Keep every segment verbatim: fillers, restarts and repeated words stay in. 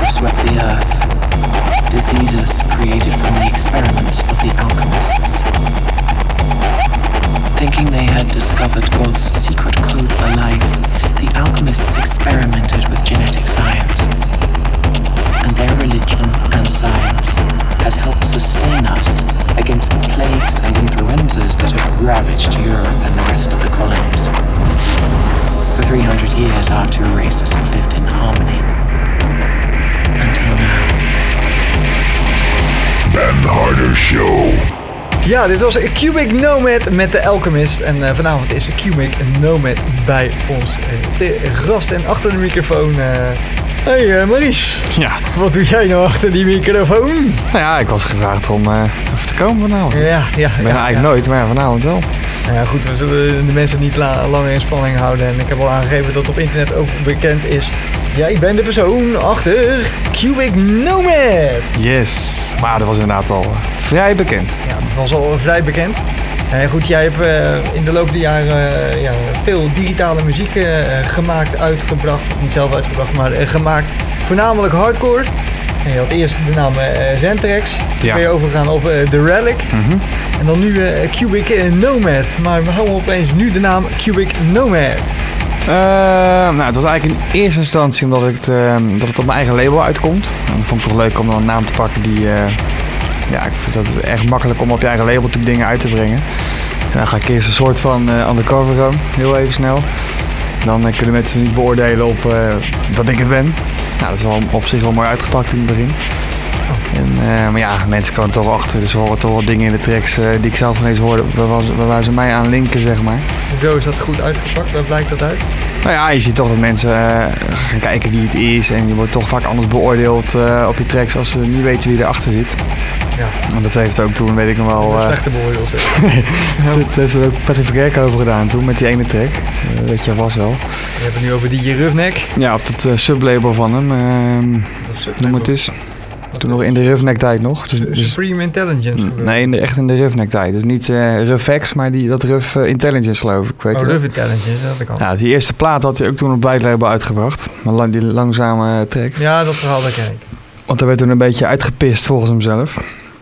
have swept the earth, diseases created from the experiments of the alchemists. Thinking they had discovered God's secret code for life, the alchemists experimented with genetic science. And their religion and science has helped sustain us against the plagues and influenzas that have ravaged Europe and the rest of the colonies. For three hundred years, our two races have lived in harmony. Until now. Ben Harder Show. Ja, dit was Cubic Nomad met de Alchemist. En uh, vanavond is Cubic Nomad bij ons uh, te gast. En achter de microfoon... Uh... Hey uh, Maurice. Ja. Wat doe jij nou achter die microfoon? Nou ja, ik was gevraagd om uh, even te komen vanavond. Ja, ja. Ik ben ja, eigenlijk ja. nooit, maar ja, vanavond wel. Nou ja, goed, we zullen de mensen niet la- langer in spanning houden. En ik heb al aangegeven dat op internet ook bekend is. Jij bent de persoon achter Cubic Nomad. Yes. Maar dat was inderdaad al uh, vrij bekend. Ja, dat was al vrij bekend. Uh, goed, jij hebt uh, in de loop der jaren uh, ja, veel digitale muziek uh, gemaakt, uitgebracht. Niet zelf uitgebracht, maar uh, gemaakt. Voornamelijk hardcore. En je had eerst de naam uh, Zentrax. Toen Ja. ben je overgegaan op uh, The Relic. Mm-hmm. En dan nu uh, Cubic uh, Nomad. Maar we houden opeens nu de naam Cubic Nomad. Uh, nou, het was eigenlijk in eerste instantie omdat het, uh, dat het op mijn eigen label uitkomt. En dat vond ik toch leuk om dan een naam te pakken die... Uh, ja, ik vind dat echt makkelijk om op je eigen label natuurlijk dingen uit te brengen. En dan ga ik eerst een soort van uh, undercover gaan, heel even snel. Dan uh, kunnen mensen niet beoordelen op uh, dat ik het ben. Nou, dat is wel op zich wel mooi uitgepakt in het begin. En, uh, maar ja, mensen komen er toch achter, dus er horen toch wel dingen in de tracks uh, die ik zelf ineens hoorde, waar, waar ze mij aan linken, zeg maar. Hoezo is dat goed uitgepakt? Waar blijkt dat uit? Nou ja, je ziet toch dat mensen uh, gaan kijken wie het is en je wordt toch vaak anders beoordeeld uh, op je tracks als ze niet weten wie erachter zit. Ja. En dat heeft ook toen, weet ik nog wel... Uh, slechte beoordeeld. dat heeft er ook Patrick Verkerk over gedaan toen met die ene track. Uh, weet je vast wel. Je hebt het nu over die Roughneck. Ja, op dat uh, sublabel van hem. Uh, noem het eens. Toen nog in de Roughneck tijd nog. Dus, dus, Supreme Intelligence? Nee, in de, echt in de Roughneck tijd. Dus niet uh, Rough X, maar die, dat Rough uh, Intelligence geloof ik. Weet oh, je Rough Intelligence, dat had ik al. Ja, die eerste plaat had hij ook toen op White Label uitgebracht. Maar lang, die langzame tracks. Ja, dat verhaal dat ken ik. Want hij werd toen een beetje uitgepist volgens hemzelf.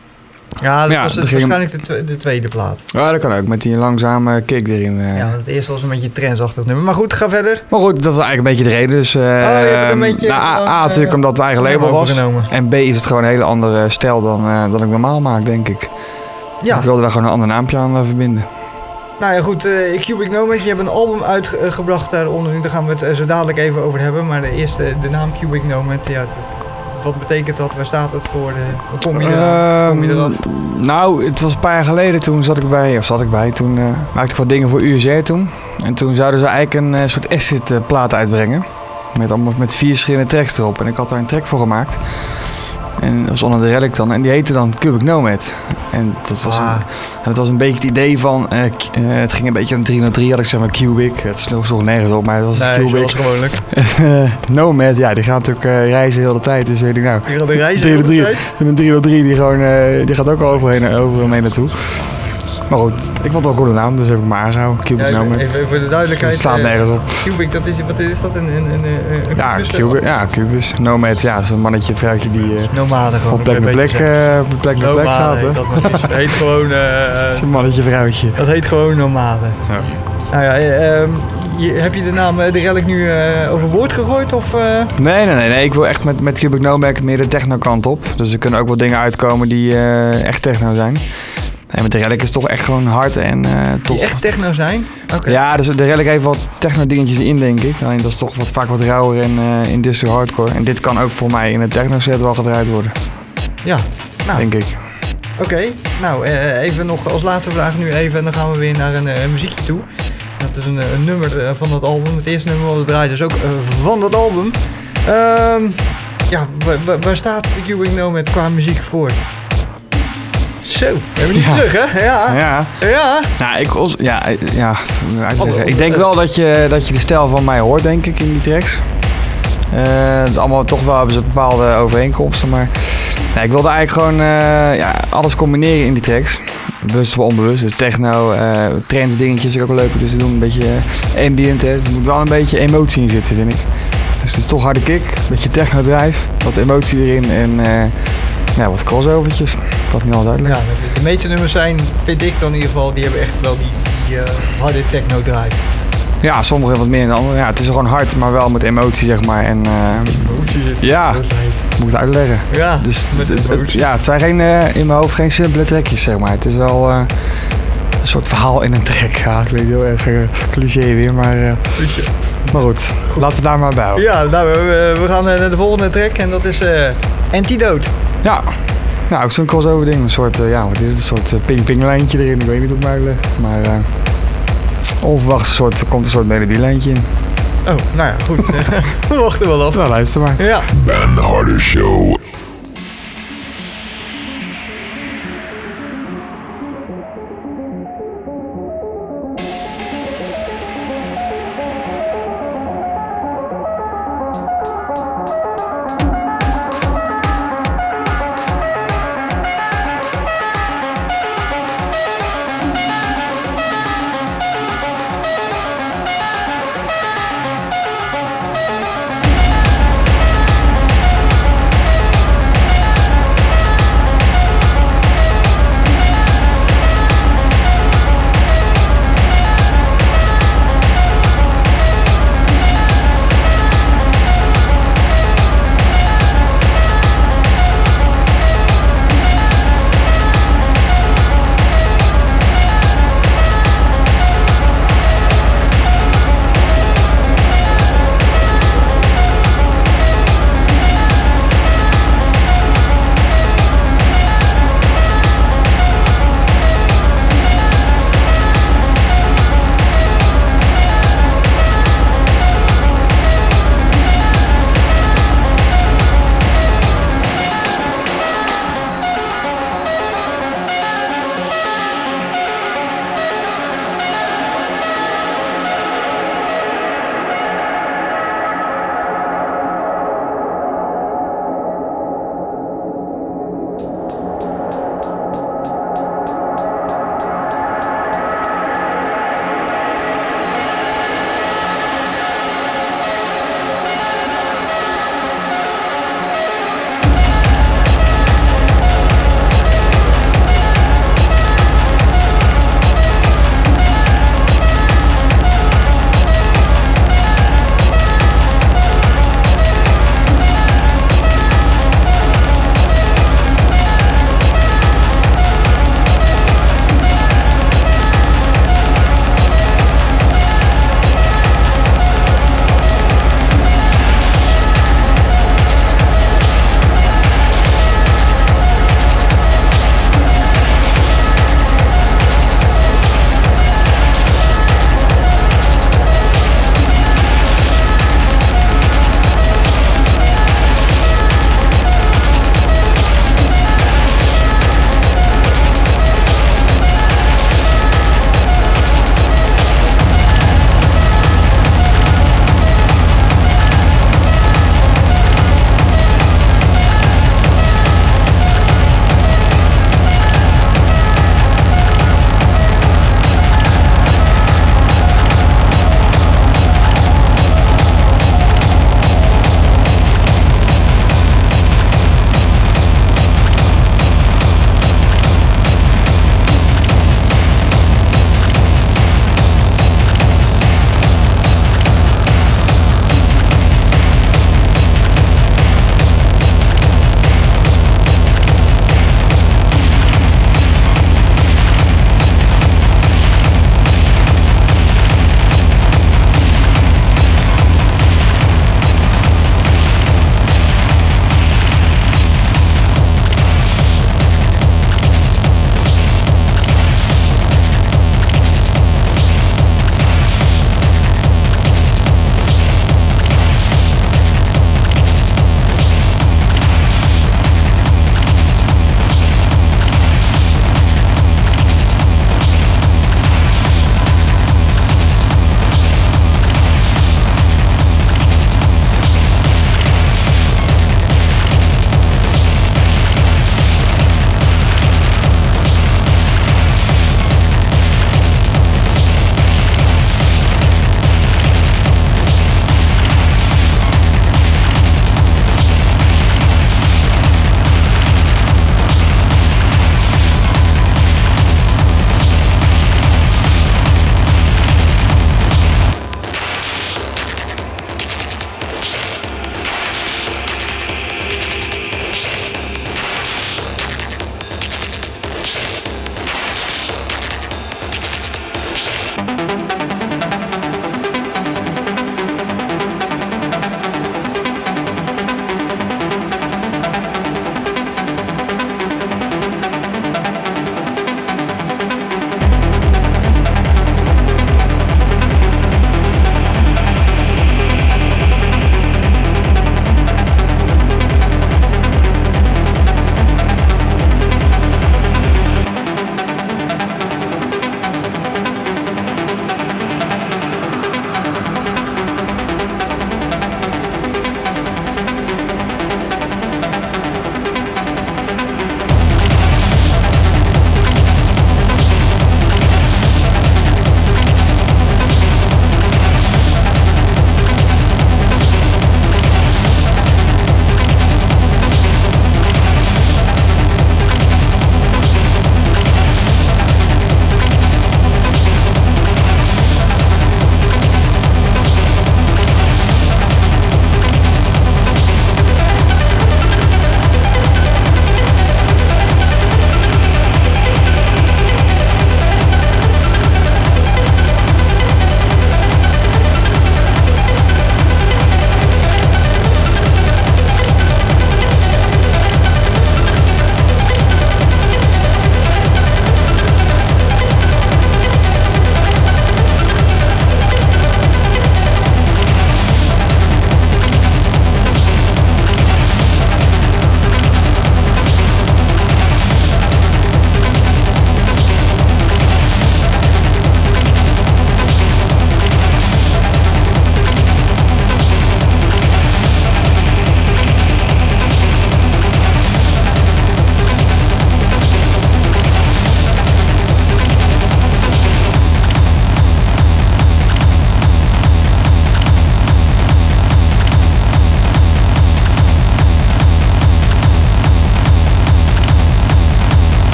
Ja, dat ja, was het, waarschijnlijk de, tw- de tweede plaat. Ja, dat kan ook, met die langzame kick erin. Uh. Ja, want het eerste was een beetje een trendsachtig nummer. Maar goed, ga verder. Maar goed, dat was eigenlijk een beetje de reden. Dus, uh, oh, je hebt een beetje... nou, A, A natuurlijk omdat het eigen label was. En B is het gewoon een hele andere stijl dan, uh, dan ik normaal maak, denk ik. Ja. Ik wilde daar gewoon een ander naampje aan uh, verbinden. Nou ja, goed. Uh, Cubic Nomad, je hebt een album uitgebracht daaronder. Nu, daar gaan we het uh, zo dadelijk even over hebben. Maar de eerste, de naam Cubic Nomad, ja... Dat, wat betekent dat? Waar staat het voor? De, hoe kom je, eraan? Kom je eraf? Uh, nou, het was een paar jaar geleden. Toen zat ik bij, of zat ik bij, toen uh, maakte ik wat dingen voor U S R toen. En toen zouden ze eigenlijk een uh, soort acid uh, plaat uitbrengen. Met, allemaal, met vier verschillende tracks erop. En ik had daar een track voor gemaakt. En dat was onder de Relic dan. En die heette dan Cubic Nomad. En dat was, ah. een, dat was een beetje het idee van... Uh, uh, het ging een beetje om driehonderddrie, had ik zeg maar Cubic. Het sloeg nog nergens op, maar het was nee, Cubic. zoals gewoonlijk. uh, Nomad, ja, die gaat natuurlijk uh, reizen de hele tijd. Dus weet ik nou... Die gaat reizen de hele tijd? Een driehonderddrie, die, gewoon, uh, die gaat ook overheen, over mee naartoe. Maar goed, ik vond het wel een goede naam, dus heb ik maar aangehouden. Cubic ja, Nomad. Even, even voor de duidelijkheid. Het slaat nergens op. Cubic, dat is, wat is dat? Een, een, een, een ja, Cubic, ja, Cubus. Nomad, ja, zo'n mannetje, vrouwtje die uh, nomade gewoon. Van plek naar plek, uh, plek, naar plek gaat. Hè? Dat heet gewoon... Uh, zo'n mannetje, vrouwtje. Dat heet gewoon nomade. Ja. Nou ja, uh, je, heb je de naam uh, de Relic nu uh, overboord gegooid? Of, uh? Nee, nee, nee, nee. Ik wil echt met, met Cubic Nomad meer de techno kant op. Dus er kunnen ook wel dingen uitkomen die uh, echt techno zijn. En met de Relic is het toch echt gewoon hard en uh, toch... Die echt techno zijn? Okay. Ja, dus de Relic heeft wel techno dingetjes in, denk ik. Alleen dat is toch wat, vaak wat rauwer en uh, industrial hardcore. En dit kan ook voor mij in een techno set wel gedraaid worden. Ja, nou. Denk ik. Oké, okay. Nou uh, even nog als laatste vraag nu even en dan gaan we weer naar een uh, muziekje toe. Dat is een, een nummer uh, van dat album. Het eerste nummer wat we draaien dus ook uh, van dat album. Uh, ja, waar, waar staat de Cubic Nomad qua muziek voor? Zo, we hebben niet ja. terug, hè? Ja. Ja. Ja. Nou, ik, ja, ja, ik denk wel dat je, dat je de stijl van mij hoort, denk ik, in die tracks. Uh, het is allemaal toch wel hebben ze bepaalde overeenkomsten, maar nou, ik wilde eigenlijk gewoon uh, ja, alles combineren in die tracks. Bewust of onbewust, dus techno, uh, trends dingetjes ook wel leuk om te doen, een beetje uh, ambient, hè. Dus er moet wel een beetje emotie in zitten, vind ik. Dus het is toch harde kick, een beetje techno-drive, wat emotie erin en uh, ja, wat crossovertjes. Ik kan het niet altijd uitleggen. Ja, de, de meeste nummers zijn, vind ik dan in ieder geval, die hebben echt wel die, die uh, harde techno-drive. Ja, sommige wat meer dan andere. Ja, het is gewoon hard, maar wel met emotie, zeg maar. En, uh, emotie zit ja, moet ik het uitleggen. Ja, dus met het, het, ja, het zijn geen, uh, in mijn hoofd geen simpele trekjes, zeg maar. Het is wel uh, een soort verhaal in een trek. Ja, ik weet heel erg uh, cliché weer, maar, uh, maar goed, goed, laten we daar maar bij houden. Ja, nou, we, we gaan naar de volgende track en dat is uh, Antidote. Ja, nou, ook zo'n crossover ding. Een soort, uh, ja, wat is het? Een soort uh, ping-ping lijntje erin. Ik weet niet hoe ik het uitleg, maar... Uh, onverwacht soort, komt een soort melodielijntje in. Oh, nou ja, goed. We wachten wel af. Nou, luister maar. Ja. Ben Harder Show.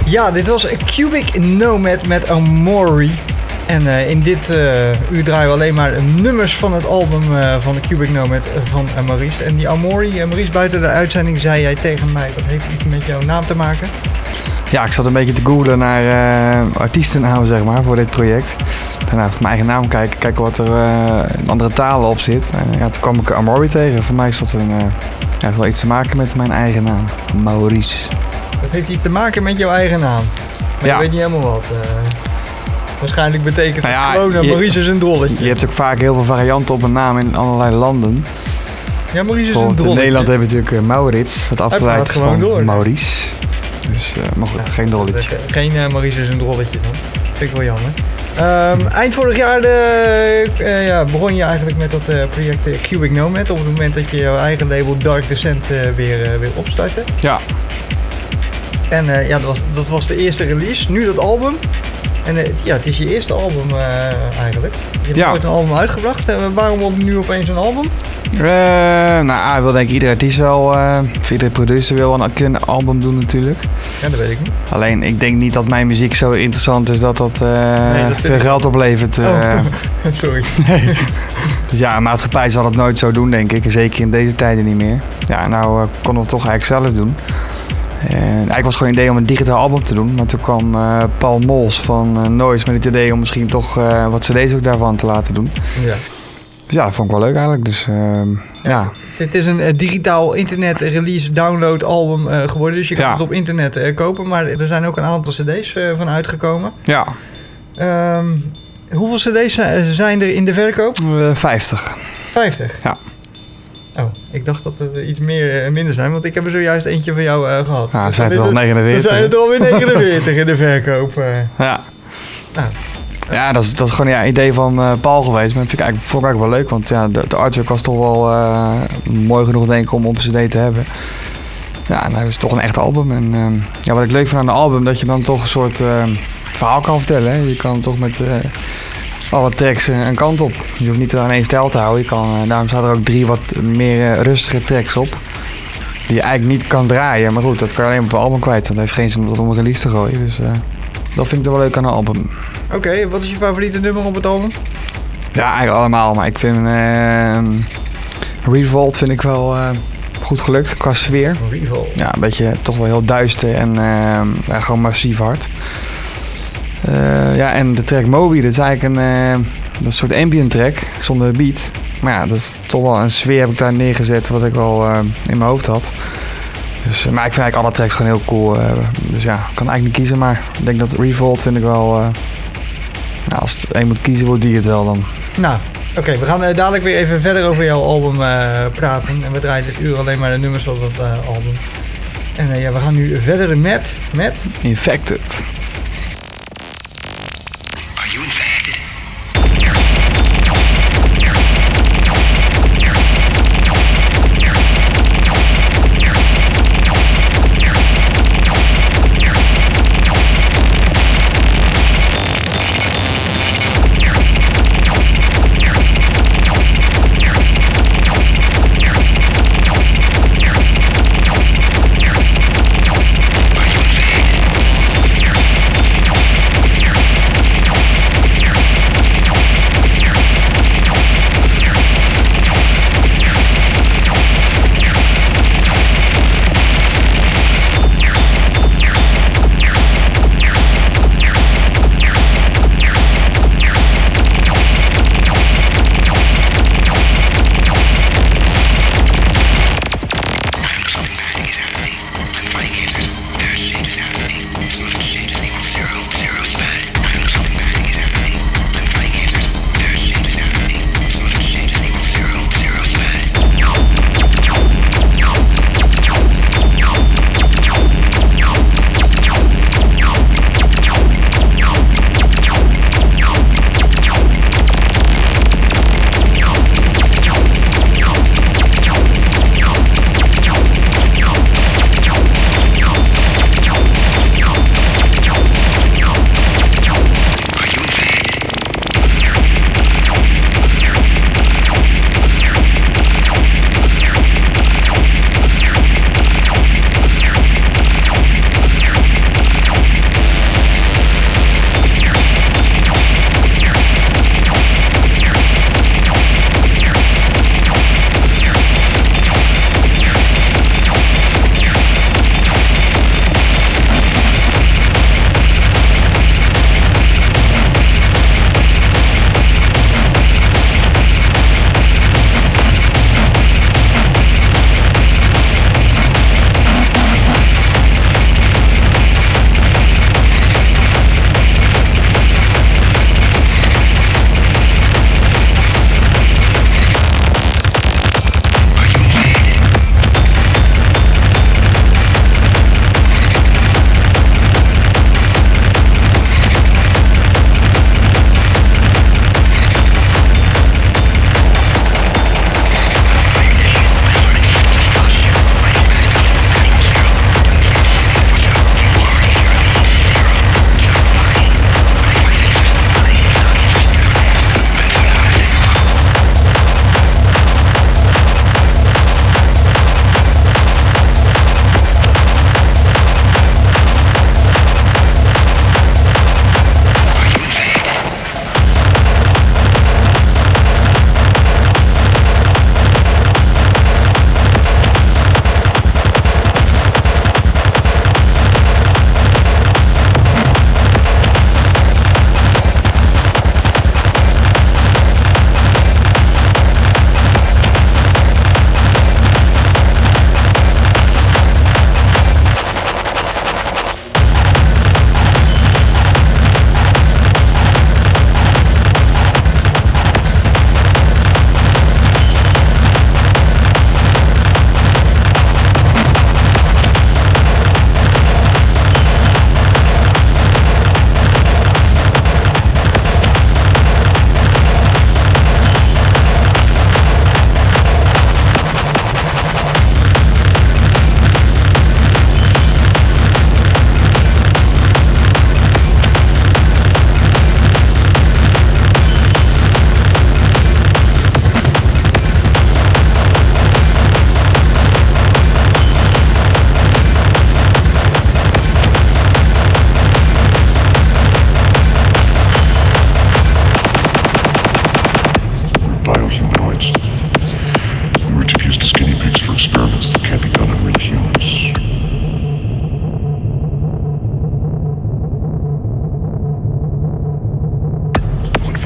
Ja, dit was Cubic Nomad met Amori. En uh, in dit uh, uur draaien we alleen maar nummers van het album uh, van de Cubic Nomad van uh, Maurice. En die Amori, uh, Maurice, buiten de uitzending zei jij tegen mij, dat heeft iets met jouw naam te maken? Ja, ik zat een beetje te googlen naar uh, artiestennamen, zeg maar, voor dit project. Daarna even mijn eigen naam kijken, kijken wat er uh, in andere talen op zit. En ja, toen kwam ik Amori tegen. Voor mij is dat een, uh, ja, wel iets te maken met mijn eigen naam, Maurice. Dat heeft iets te maken met jouw eigen naam. Maar ja. Je weet niet helemaal wat. Uh, waarschijnlijk betekent het nou ja, gewoon, uh, Maurice is een drolletje. Je hebt ook vaak heel veel varianten op een naam in allerlei landen. Ja, Maurice is een drolletje. In Nederland hebben we natuurlijk uh, Maurits, wat afgeleid is van door. Maurice. Dus, uh, maar goed, ja, geen drolletje. Geen uh, Maurice is een drolletje dan. Vind ik wel jammer. Um, eind vorig jaar de, uh, ja, begon je eigenlijk met dat uh, project uh, Cubic Nomad. Op het moment dat je jouw eigen label Dark Descent uh, weer, uh, weer opstartte. Ja. En uh, ja, dat was, dat was de eerste release. Nu dat album. En uh, ja, het is je eerste album uh, eigenlijk. Je hebt ja. nooit een album uitgebracht. Uh, waarom op nu opeens een album? Uh, nou, ik wil denk ik iedere artiest wel, uh, of iedere producer wil een, een album doen natuurlijk. Ja, dat weet ik niet. Alleen, ik denk niet dat mijn muziek zo interessant is dat dat, uh, nee, dat veel geld oplevert. Uh. Oh, sorry. Nee. Dus ja, een maatschappij zal het nooit zo doen, denk ik. Zeker in deze tijden niet meer. Ja, nou uh, konden we het toch eigenlijk zelf doen. En eigenlijk was het gewoon een idee om een digitaal album te doen. Maar toen kwam uh, Paul Mols van uh, Noise met het idee om misschien toch uh, wat cd's ook daarvan te laten doen. Ja. Dus ja, dat vond ik wel leuk eigenlijk. Dus uh, ja. ja. Het is een uh, digitaal internet release download album uh, geworden. Dus je kan ja. het op internet uh, kopen. Maar er zijn ook een aantal cd's uh, van uitgekomen. Ja. Um, hoeveel cd's zijn er in de verkoop? Uh, vijftig. vijftig? Ja. Oh, ik dacht dat er iets meer, uh, minder zijn, want ik heb er zojuist eentje van jou uh, gehad. Nou, dus zijn het al negenenveertig. Dan zijn het alweer negenenveertig in de verkoop. Uh. Ja. Nou. Ja, dat is, dat is gewoon ja, een idee van uh, Paul geweest. Maar dat vind ik eigenlijk, vond ik eigenlijk wel leuk, want ja, de, de artwork was toch wel uh, mooi genoeg denk ik om op een cd te hebben. Ja, en nou is het toch een echt album. En uh, ja, wat ik leuk vind aan een album, dat je dan toch een soort uh, verhaal kan vertellen. Hè? Je kan toch met... Uh, alle tracks een kant op. Je hoeft niet aan één stijl te houden. Je kan, uh, daarom staat er ook drie wat meer uh, rustige tracks op. Die je eigenlijk niet kan draaien. Maar goed, dat kan je alleen op een album kwijt. Want het heeft geen zin om dat om een release te gooien. Dus uh, dat vind ik wel leuk aan een album. Oké, okay, wat is je favoriete nummer op het album? Ja, eigenlijk allemaal. Maar ik vind uh, Revolt vind ik wel uh, goed gelukt qua sfeer. Revolt. Ja, een beetje toch wel heel duister en uh, ja, gewoon massief hard. Uh, ja, en de track Moby, dat is eigenlijk een, uh, dat is een soort ambient track, zonder beat. Maar ja, dat is toch wel een sfeer heb ik daar neergezet wat ik wel uh, in mijn hoofd had. Dus, uh, maar ik vind eigenlijk alle tracks gewoon heel cool. Uh, dus ja, ik kan eigenlijk niet kiezen, maar ik denk dat Revolt vind ik wel... Uh, nou, als het één moet kiezen, wordt die het wel dan. Nou, oké, okay, we gaan uh, dadelijk weer even verder over jouw album uh, praten. En we draaien dit uur alleen maar de nummers van dat uh, album. En uh, ja, we gaan nu verder met... met... Infected.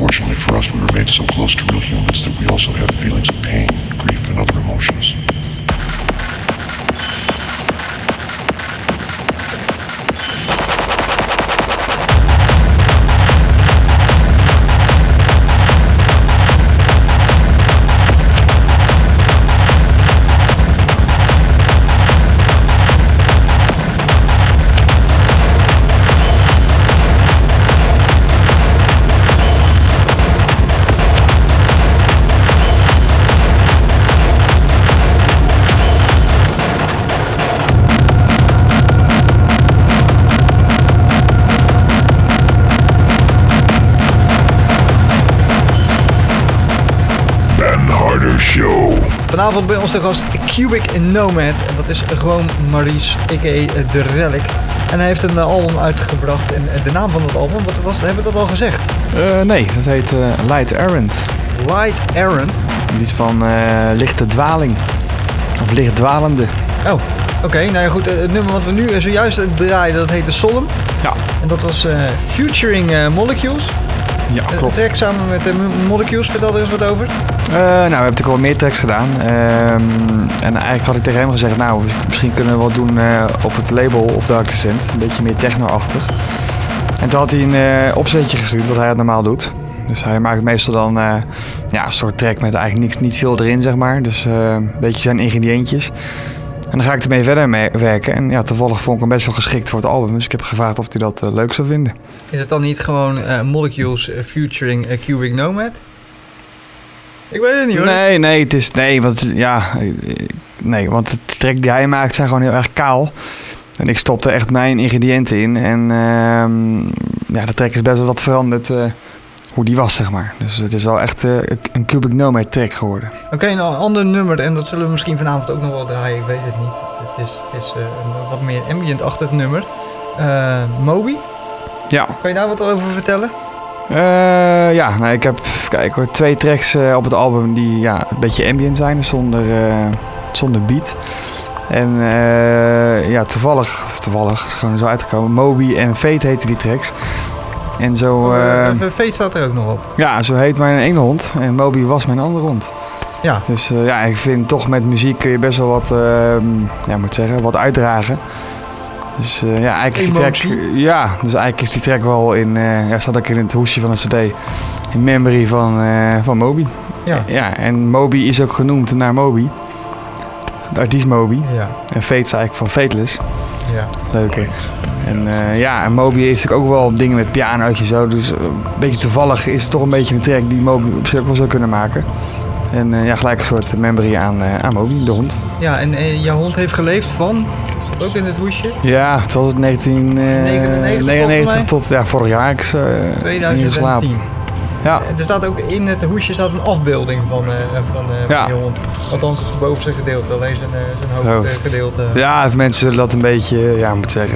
Fortunately for us, we remain so close to real humans that we also have feelings of pain, grief, and other emotions. Show. Vanavond bij ons de gast Cubic Nomad. En dat is gewoon Maurice, a k a. The Relic. En hij heeft een uh, album uitgebracht. En uh, de naam van het album, wat was, hebben we dat al gezegd? Uh, nee, dat heet uh, Light Errand. Light Errand? Iets van uh, lichte dwaling. Of lichtdwalende. Oh, oké. Okay. Nou ja, goed. Uh, het nummer wat we nu uh, zojuist draaien, dat heette Solemn. Ja. En dat was uh, Featuring uh, Molecules. Ja, klopt. Een track samen met uh, Molecules. Vertel er eens wat over. Uh, nou, we hebben natuurlijk al meer tracks gedaan. Uh, en eigenlijk had ik tegen hem gezegd, nou, misschien kunnen we wat doen uh, op het label op Dark Descent. Een beetje meer techno-achtig. En toen had hij een uh, opzetje gestuurd, wat hij het normaal doet. Dus hij maakt meestal dan uh, ja, een soort track met eigenlijk niks, niet veel erin, zeg maar. Dus uh, een beetje zijn ingrediëntjes. En dan ga ik ermee verder mee werken. En ja, toevallig vond ik hem best wel geschikt voor het album. Dus ik heb gevraagd of hij dat uh, leuk zou vinden. Is het dan niet gewoon uh, Molecules uh, featuring uh, Cubic Nomad? Ik weet het niet hoor. Nee, nee, het is, nee, want, ja, nee, want de track die hij maakt zijn gewoon heel erg kaal. En ik stopte echt mijn ingrediënten in. En uh, ja, de track is best wel wat veranderd uh, hoe die was, zeg maar. Dus het is wel echt uh, een Cubic Nomad track geworden. Oké, okay, nou, een ander nummer, en dat zullen we misschien vanavond ook nog wel draaien, ik weet het niet. Het is, het is uh, een wat meer ambient-achtig nummer. Uh, Moby? Ja. Kan je daar wat over vertellen? Uh, ja, nou, ik heb kijk, hoor, twee tracks uh, op het album die ja, een beetje ambient zijn, dus zonder, uh, zonder beat. En uh, ja, toevallig, toevallig is gewoon zo uitgekomen. Moby en Fate heten die tracks. En zo... Uh, uh, Fate staat er ook nog op. Ja, zo heet mijn ene hond en Moby was mijn andere hond. Ja. Dus uh, ja, ik vind toch met muziek kun je best wel wat, uh, ja, moet zeggen, wat uitdragen. Dus uh, ja, eigenlijk is die track, ja, dus eigenlijk is die track wel in, uh, ja, staat ook in het hoesje van een cd, in memory van, uh, van Moby. Ja. Ja, en Moby is ook genoemd naar Moby. De artiest Moby. Ja. En Fate is eigenlijk van Fateless. Ja. Leuk hè. En uh, ja, en Moby is natuurlijk ook wel dingen met pianootjes zo, dus uh, een beetje toevallig is het toch een beetje een track die Moby op zich ook wel zou kunnen maken. En uh, ja, gelijk een soort memory aan, uh, aan Moby, de hond. Ja, en uh, jouw hond heeft geleefd van... Ook in het hoesje? Ja, het was het negentien negenennegentig tot ja, vorig jaar ik uh, tweeduizend tien. Ja. Er staat ook in het hoesje staat een afbeelding van, uh, van, uh, ja. van je hond. Althans het bovenste gedeelte, alleen zijn, uh, zijn hoofdgedeelte. Uh, ja, mensen zullen dat een beetje, ja, moet zeggen,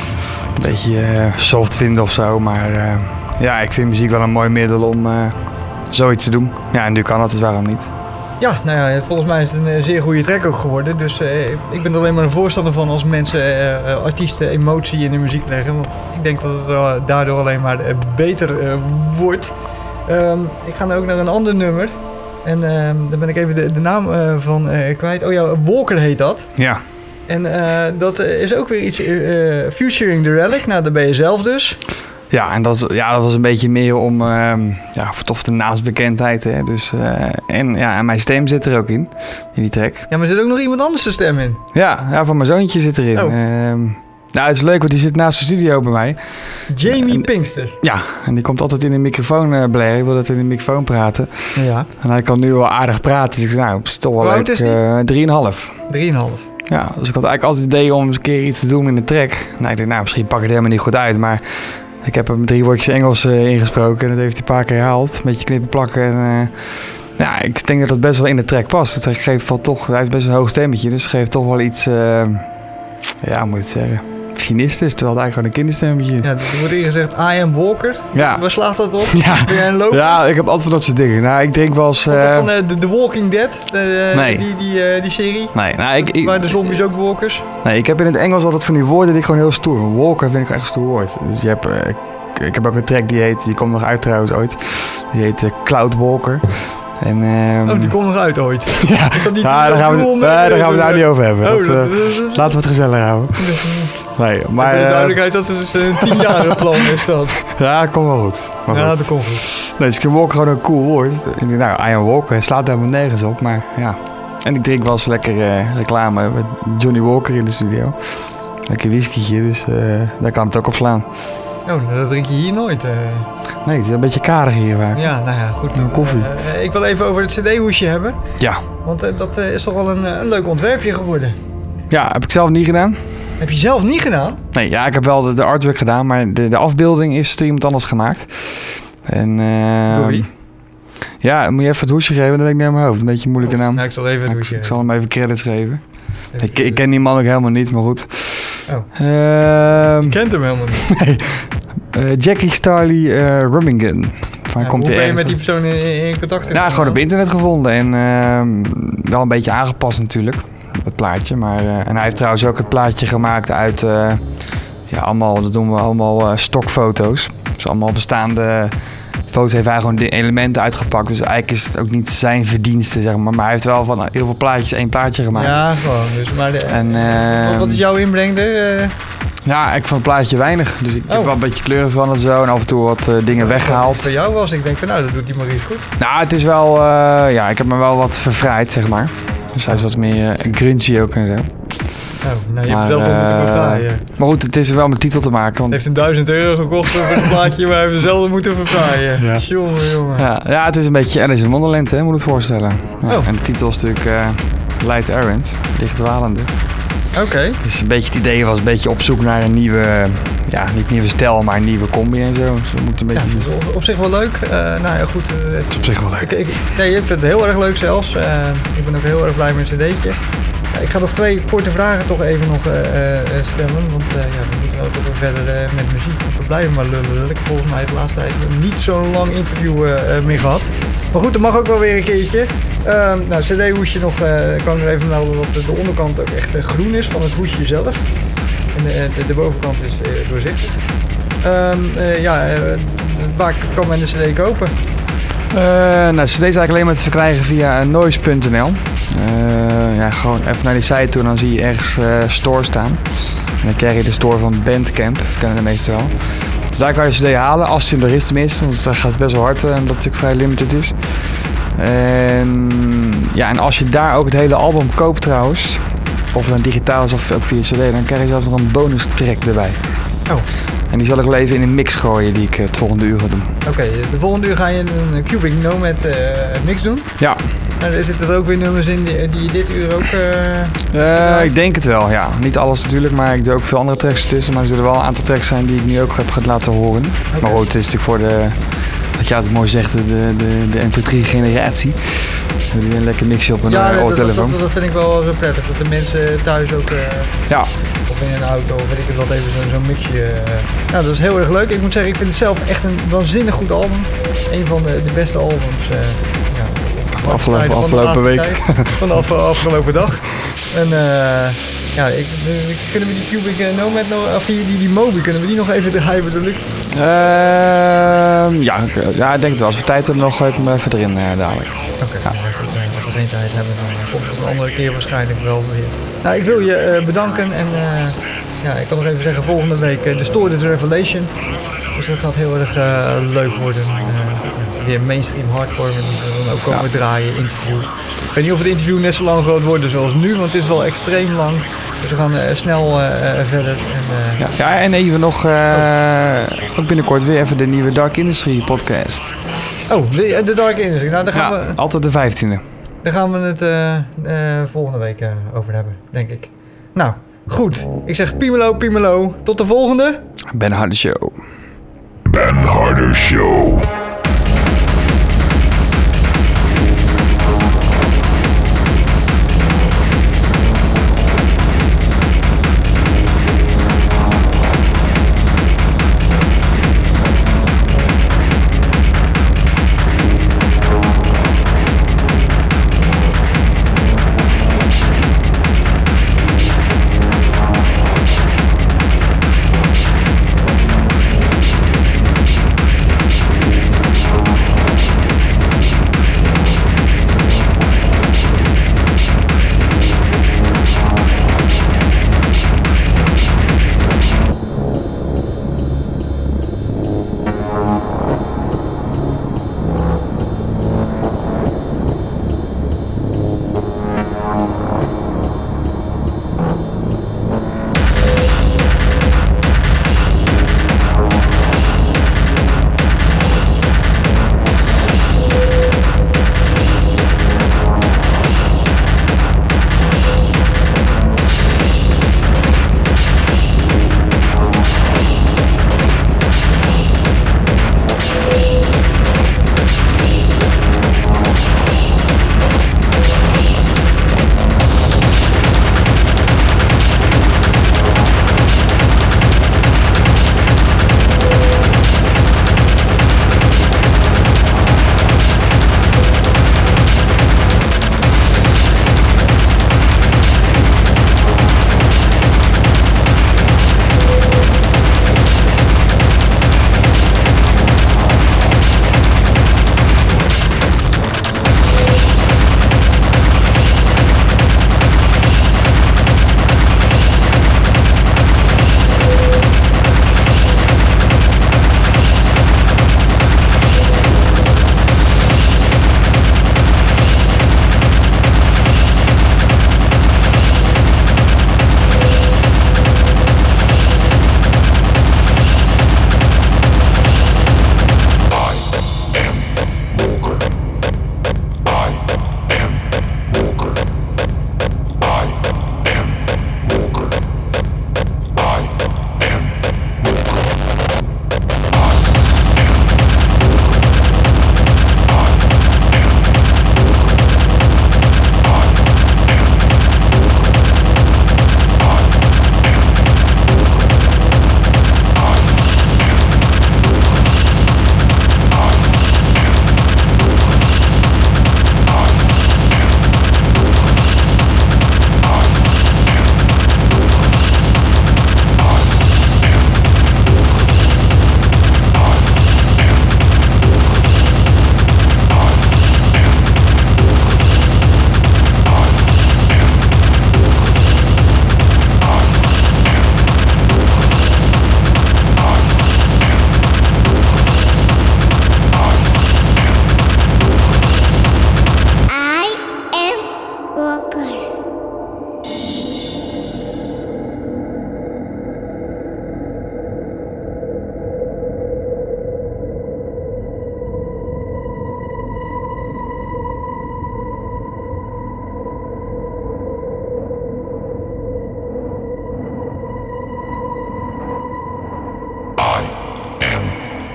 een beetje uh, soft vinden of zo. Maar uh, ja, ik vind muziek wel een mooi middel om uh, zoiets te doen. Ja, en nu kan het, dus waarom niet? Ja, nou ja, volgens mij is het een zeer goede track ook geworden. Dus uh, ik ben er alleen maar een voorstander van als mensen, uh, artiesten emotie in de muziek leggen. Want ik denk dat het uh, daardoor alleen maar uh, beter uh, wordt. Um, ik ga nu ook naar een ander nummer. En uh, daar ben ik even de, de naam uh, van uh, kwijt. Oh ja, Walker heet dat. Ja. En uh, dat is ook weer iets, uh, featuring The Relic. Nou, daar ben je zelf dus. Ja, en dat, is, ja, dat was een beetje meer om, uh, ja, toch de naamsbekendheid. Hè? Dus, uh, en, ja, en mijn stem zit er ook in, in die track. Ja, maar er zit ook nog iemand anders de stem in. Ja, ja, van mijn zoontje zit erin. Oh. Uh, nou, het is leuk, want die zit naast de studio bij mij. Jamie en, Pinkster. Ja, en die komt altijd in de microfoon uh, blaren. Ik wil dat in de microfoon praten. Ja. En hij kan nu wel aardig praten. Dus ik zei, nou, het is toch wel Hoe leuk. oud is die? Uh, drieënhalf. Drieënhalf. Ja, dus ik had eigenlijk altijd het idee om eens een keer iets te doen in de track. Nou, ik denk, nou, misschien pak ik het helemaal niet goed uit, maar... Ik heb hem drie woordjes Engels uh, ingesproken en dat heeft hij een paar keer herhaald. Een beetje knippen, plakken. En, uh, ja, ik denk dat het best wel in de track past. Het geeft wel toch, hij heeft best een hoog stemmetje, dus het geeft toch wel iets, uh, ja, hoe moet je het zeggen, cynistisch, terwijl het eigenlijk gewoon een kinderstemmetje is. Ja, er wordt hier gezegd, I am Walker. Ja. Waar slaat dat op? Ja. Ben jij een loper? Ja, ik heb altijd van dat soort dingen. Nou, ik denk wel eens... Uh, van uh, The, The Walking Dead, de, nee. die, die, uh, die serie. Nee, nou, ik, ik, waar de zombies ook walkers. Nee, ik heb in het Engels altijd van die woorden die ik gewoon heel stoer. Walker vind ik echt een stoer woord. Dus je hebt... Uh, ik heb ook een track die heet, die komt nog uit trouwens ooit. Die heet uh, Cloud Walker. En, um, oh, die komt nog uit ooit. Ja, die ja daar gaan we, uh, daar gaan we het nou niet over hebben. Oh, dat, uh, dat, dat, dat, laten we het gezellig houden. Nee, maar... de duidelijkheid dat het een tienjarige plan is dat. Ja, dat komt wel goed. Maar ja, goed. dat komt goed. Nee, dus ik vind Walker gewoon een cool woord. Ik denk, nou, I am Walker, het slaat helemaal nergens op, maar ja. En ik drink wel eens lekker uh, reclame met Johnny Walker in de studio. Lekker whiskytje, dus uh, daar kan het ook op slaan. Oh, dat drink je hier nooit. Uh... Nee, het is een beetje karig hier vaak. Ja, nou ja, goed. Een koffie. Uh, ik wil even over het cd-hoesje hebben. Ja. Want uh, dat uh, is toch wel een, een leuk ontwerpje geworden. Ja, heb ik zelf niet gedaan. Heb je zelf niet gedaan? Nee, ja, ik heb wel de, de artwork gedaan, maar de, de afbeelding is door iemand anders gemaakt. En, uh, door wie? Ja, moet je even het hoesje geven, dan weet ik niet aan mijn hoofd. Een beetje een moeilijke naam. Nou, ik zal even het hoesje ik, ik zal hem even credits geven. Even Ik, ik ken die man ook helemaal niet, maar goed. Oh. Uh, je kent hem helemaal niet? Nee. Uh, Jackie Starley uh, Rummingen. Ja, komt hoe ben je met die persoon in, in contact gekomen? Nou, gewoon op internet gevonden. En uh, wel een beetje aangepast natuurlijk. Het plaatje. Maar, uh, en hij heeft trouwens ook het plaatje gemaakt uit... Uh, ja, allemaal, dat doen we allemaal uh, stokfoto's. Dus allemaal bestaande... foto's heeft hij gewoon de elementen uitgepakt. Dus eigenlijk is het ook niet zijn verdienste, zeg maar. Maar hij heeft wel van heel veel plaatjes één plaatje gemaakt. Ja, gewoon. Dus, maar de, en, uh, wat, wat is jouw inbreng er? Uh... Ja, ik vond het plaatje weinig. Dus ik oh. heb wel een beetje kleuren van het zo. En af en toe wat uh, dingen ja, weggehaald. Voor jou was, ik denk van nou, dat doet die Maurice goed. Nou, het is wel... Uh, ja, ik heb me wel wat verfraaid, zeg maar. Dus hij is wat meer uh, grungy ook en zo. Oh, nou, je maar, hebt wel uh, moeten verfraaien. Maar goed, het is wel met titel te maken. Want... Hij heeft een duizend euro gekocht voor het plaatje, maar hij heeft zelf moeten verfraaien. Ja. Jongen, jongen. Ja, ja, het is een beetje Alice in Wonderland, hè, moet het voorstellen. Ja, oh. En de titel is natuurlijk uh, Light Errand, licht dwalende. Oké. Okay. Dus een beetje het idee was een beetje op zoek naar een nieuwe, ja, niet nieuwe stijl, maar een nieuwe combi en zo. Dus we moeten een beetje... Ja, dat is op, op zich wel leuk. Uh, nou ja, goed. Uh, het is op zich wel leuk. Ik, ik, nee, ik vind het heel erg leuk zelfs. Uh, ik ben ook heel erg blij met het cd'tje. Ja, ik ga nog twee korte vragen toch even nog uh, uh, stellen, want uh, ja, we moeten ook weer verder uh, met muziek. We blijven maar lullen. Ik heb volgens mij de laatste tijd niet zo'n lang interview uh, meer gehad. Maar goed, dat mag ook wel weer een keertje. Uh, nou, cd-hoesje nog, uh, kan ik er even melden dat de onderkant ook echt uh, groen is van het hoesje zelf. En de, de, de bovenkant is uh, doorzichtig. Uh, uh, ja, uh, waar kan men de cd kopen? Uh, nou, de cd is eigenlijk alleen maar te verkrijgen via noise punt n l. Uh, ja, gewoon even naar die site toe en dan zie je ergens uh, store staan. En dan krijg je de store van Bandcamp, dat kennen de meesten wel. Dus daar kan je de cd halen, als het er is tenminste, want dat gaat best wel hard, omdat het natuurlijk vrij limited is. En, ja, en als je daar ook het hele album koopt trouwens, of het dan digitaal is of ook via cd, dan krijg je zelfs nog een bonus track erbij. Oh. En die zal ik wel even in een mix gooien die ik het volgende uur ga doen. Oké, okay, de volgende uur ga je een Cubic Nomad uh, mix doen? Ja. Nou, er zitten er ook weer nummers in die, die je dit uur ook... Uh, uh, ik denk het wel, ja. Niet alles natuurlijk, maar ik doe ook veel andere tracks tussen. Maar er zullen wel een aantal tracks zijn die ik nu ook heb gaan laten horen. Okay. Maar goed, het is natuurlijk voor de... Wat je altijd mooi zegt, de, de, de M P drie generatie. Die een lekker mixje op een ja, oude dat, telefoon. Dat, dat vind ik wel zo prettig. Dat de mensen thuis ook... Uh, ja. Of in een auto, of weet ik het wat, even zo'n zo mixje. Uh. Nou, dat is heel erg leuk. Ik moet zeggen, ik vind het zelf echt een waanzinnig goed album. Een van de, de beste albums. Uh, ja, afgelopen van afgelopen week. Tijd, van de af, afgelopen dag. En uh, ja, ik, de, kunnen we die Cubic uh, Nomad, nog, of die, die, die Moby, kunnen we die nog even draaien bedoel ik? Uh, ja, ja, ik denk het wel. Als we tijd hebben nog, gooi ik hem even erin uh, dadelijk. Oké, okay, ja. Als we geen tijd hebben, dan komt het een andere keer waarschijnlijk wel weer. Nou, ik wil je uh, bedanken en uh, ja, ik kan nog even zeggen, volgende week uh, The Distorted Revelation. Dus dat gaat heel erg uh, leuk worden. Uh, ja, weer mainstream hardcore, met die we dan ook komen ja. draaien, interview. Ik weet niet of het interview net zo lang gaat worden zoals nu, want het is wel extreem lang. Dus we gaan uh, snel uh, uh, verder. En, uh, ja, ja, en even nog, uh, oh. ook binnenkort weer even de nieuwe Dark Industry podcast. Oh, de, de Dark Industry. Nou, daar gaan ja, we, altijd de vijftiende. Daar gaan we het uh, uh, volgende week uh, over hebben, denk ik. Nou, goed. Ik zeg Piemelo, Piemelo. Tot de volgende. Ben Harder Show. Ben Harder Show.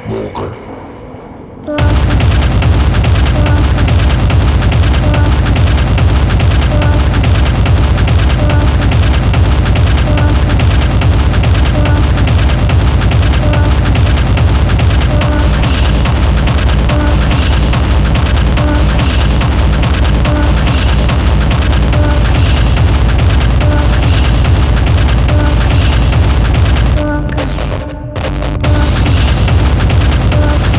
Walker.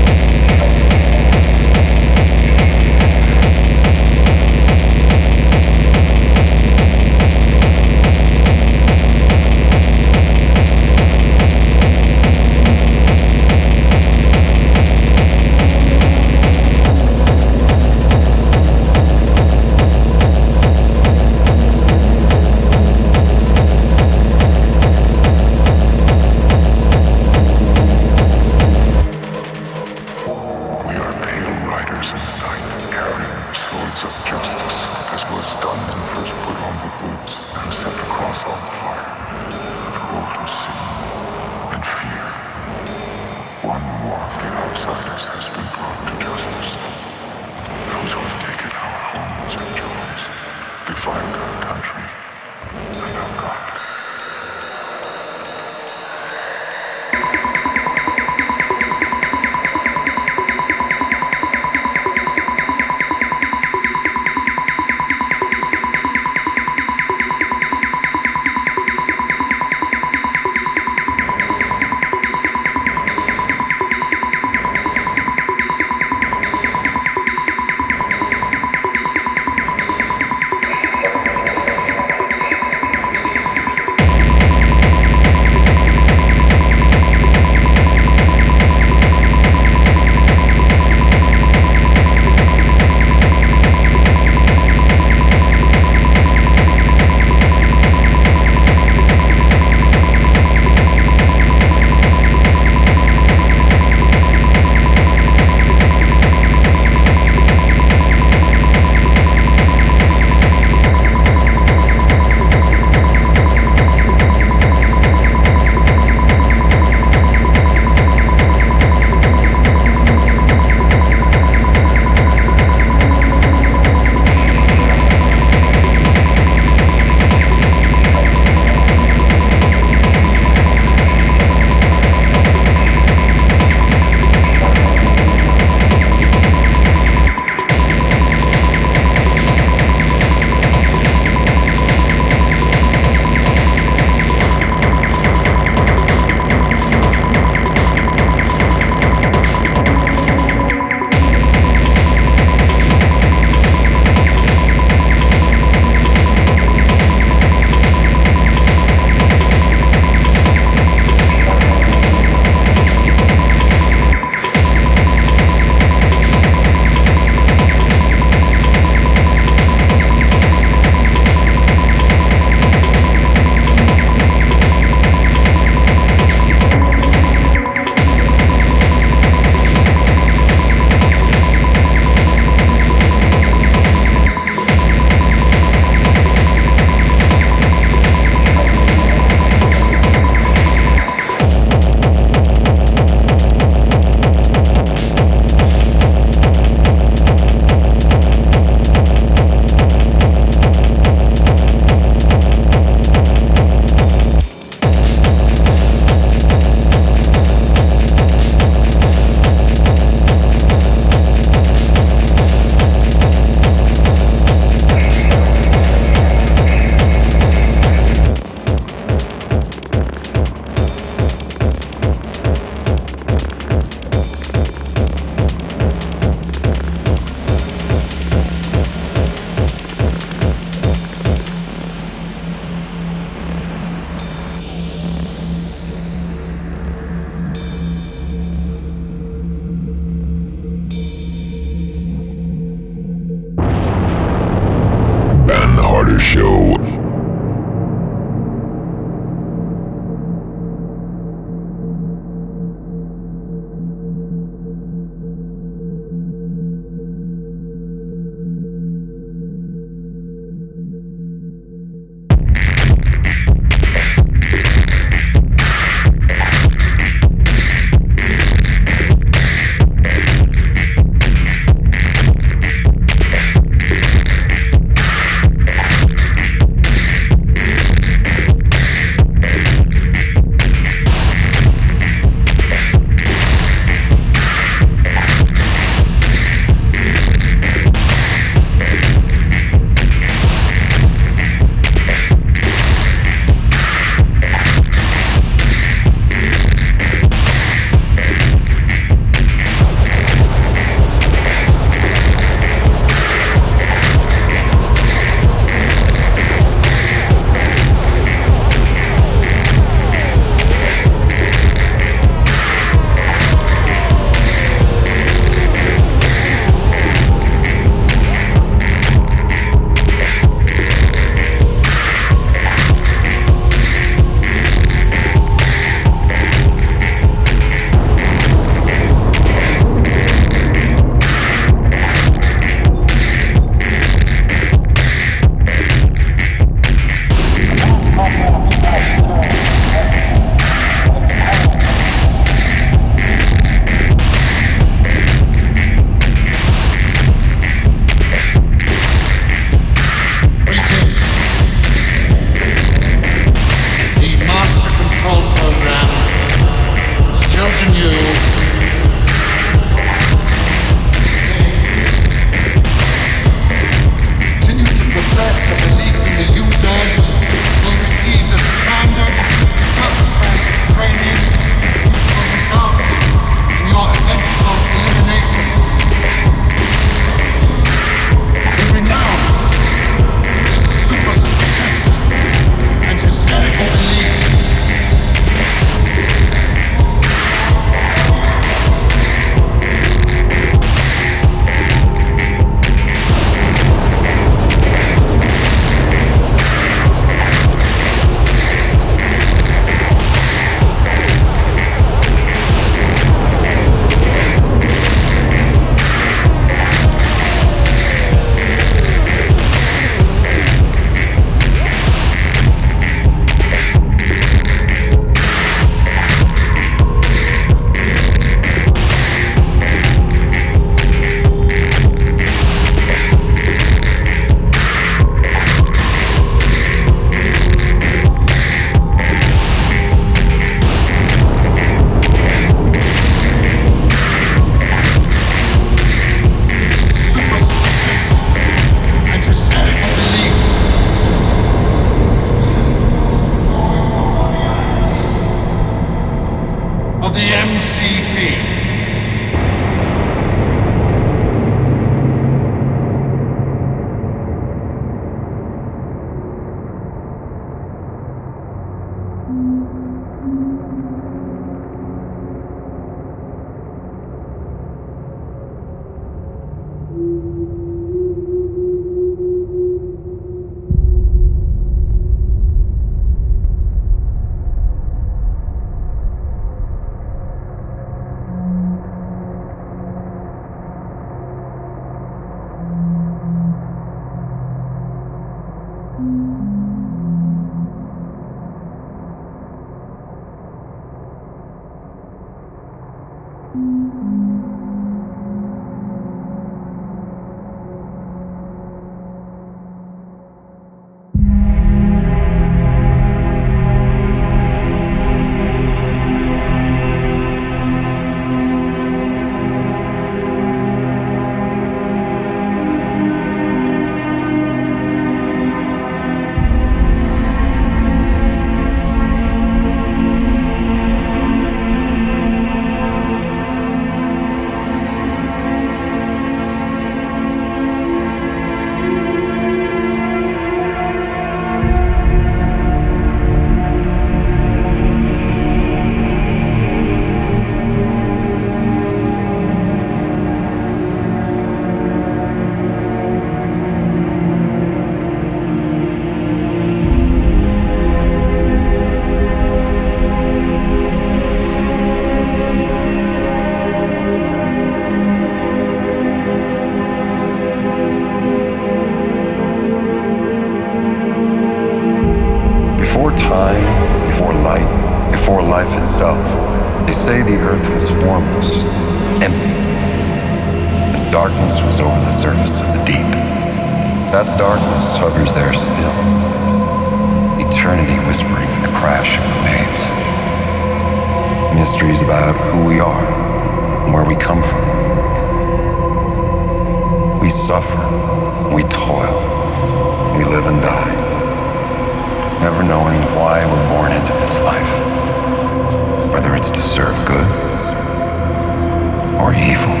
Or evil.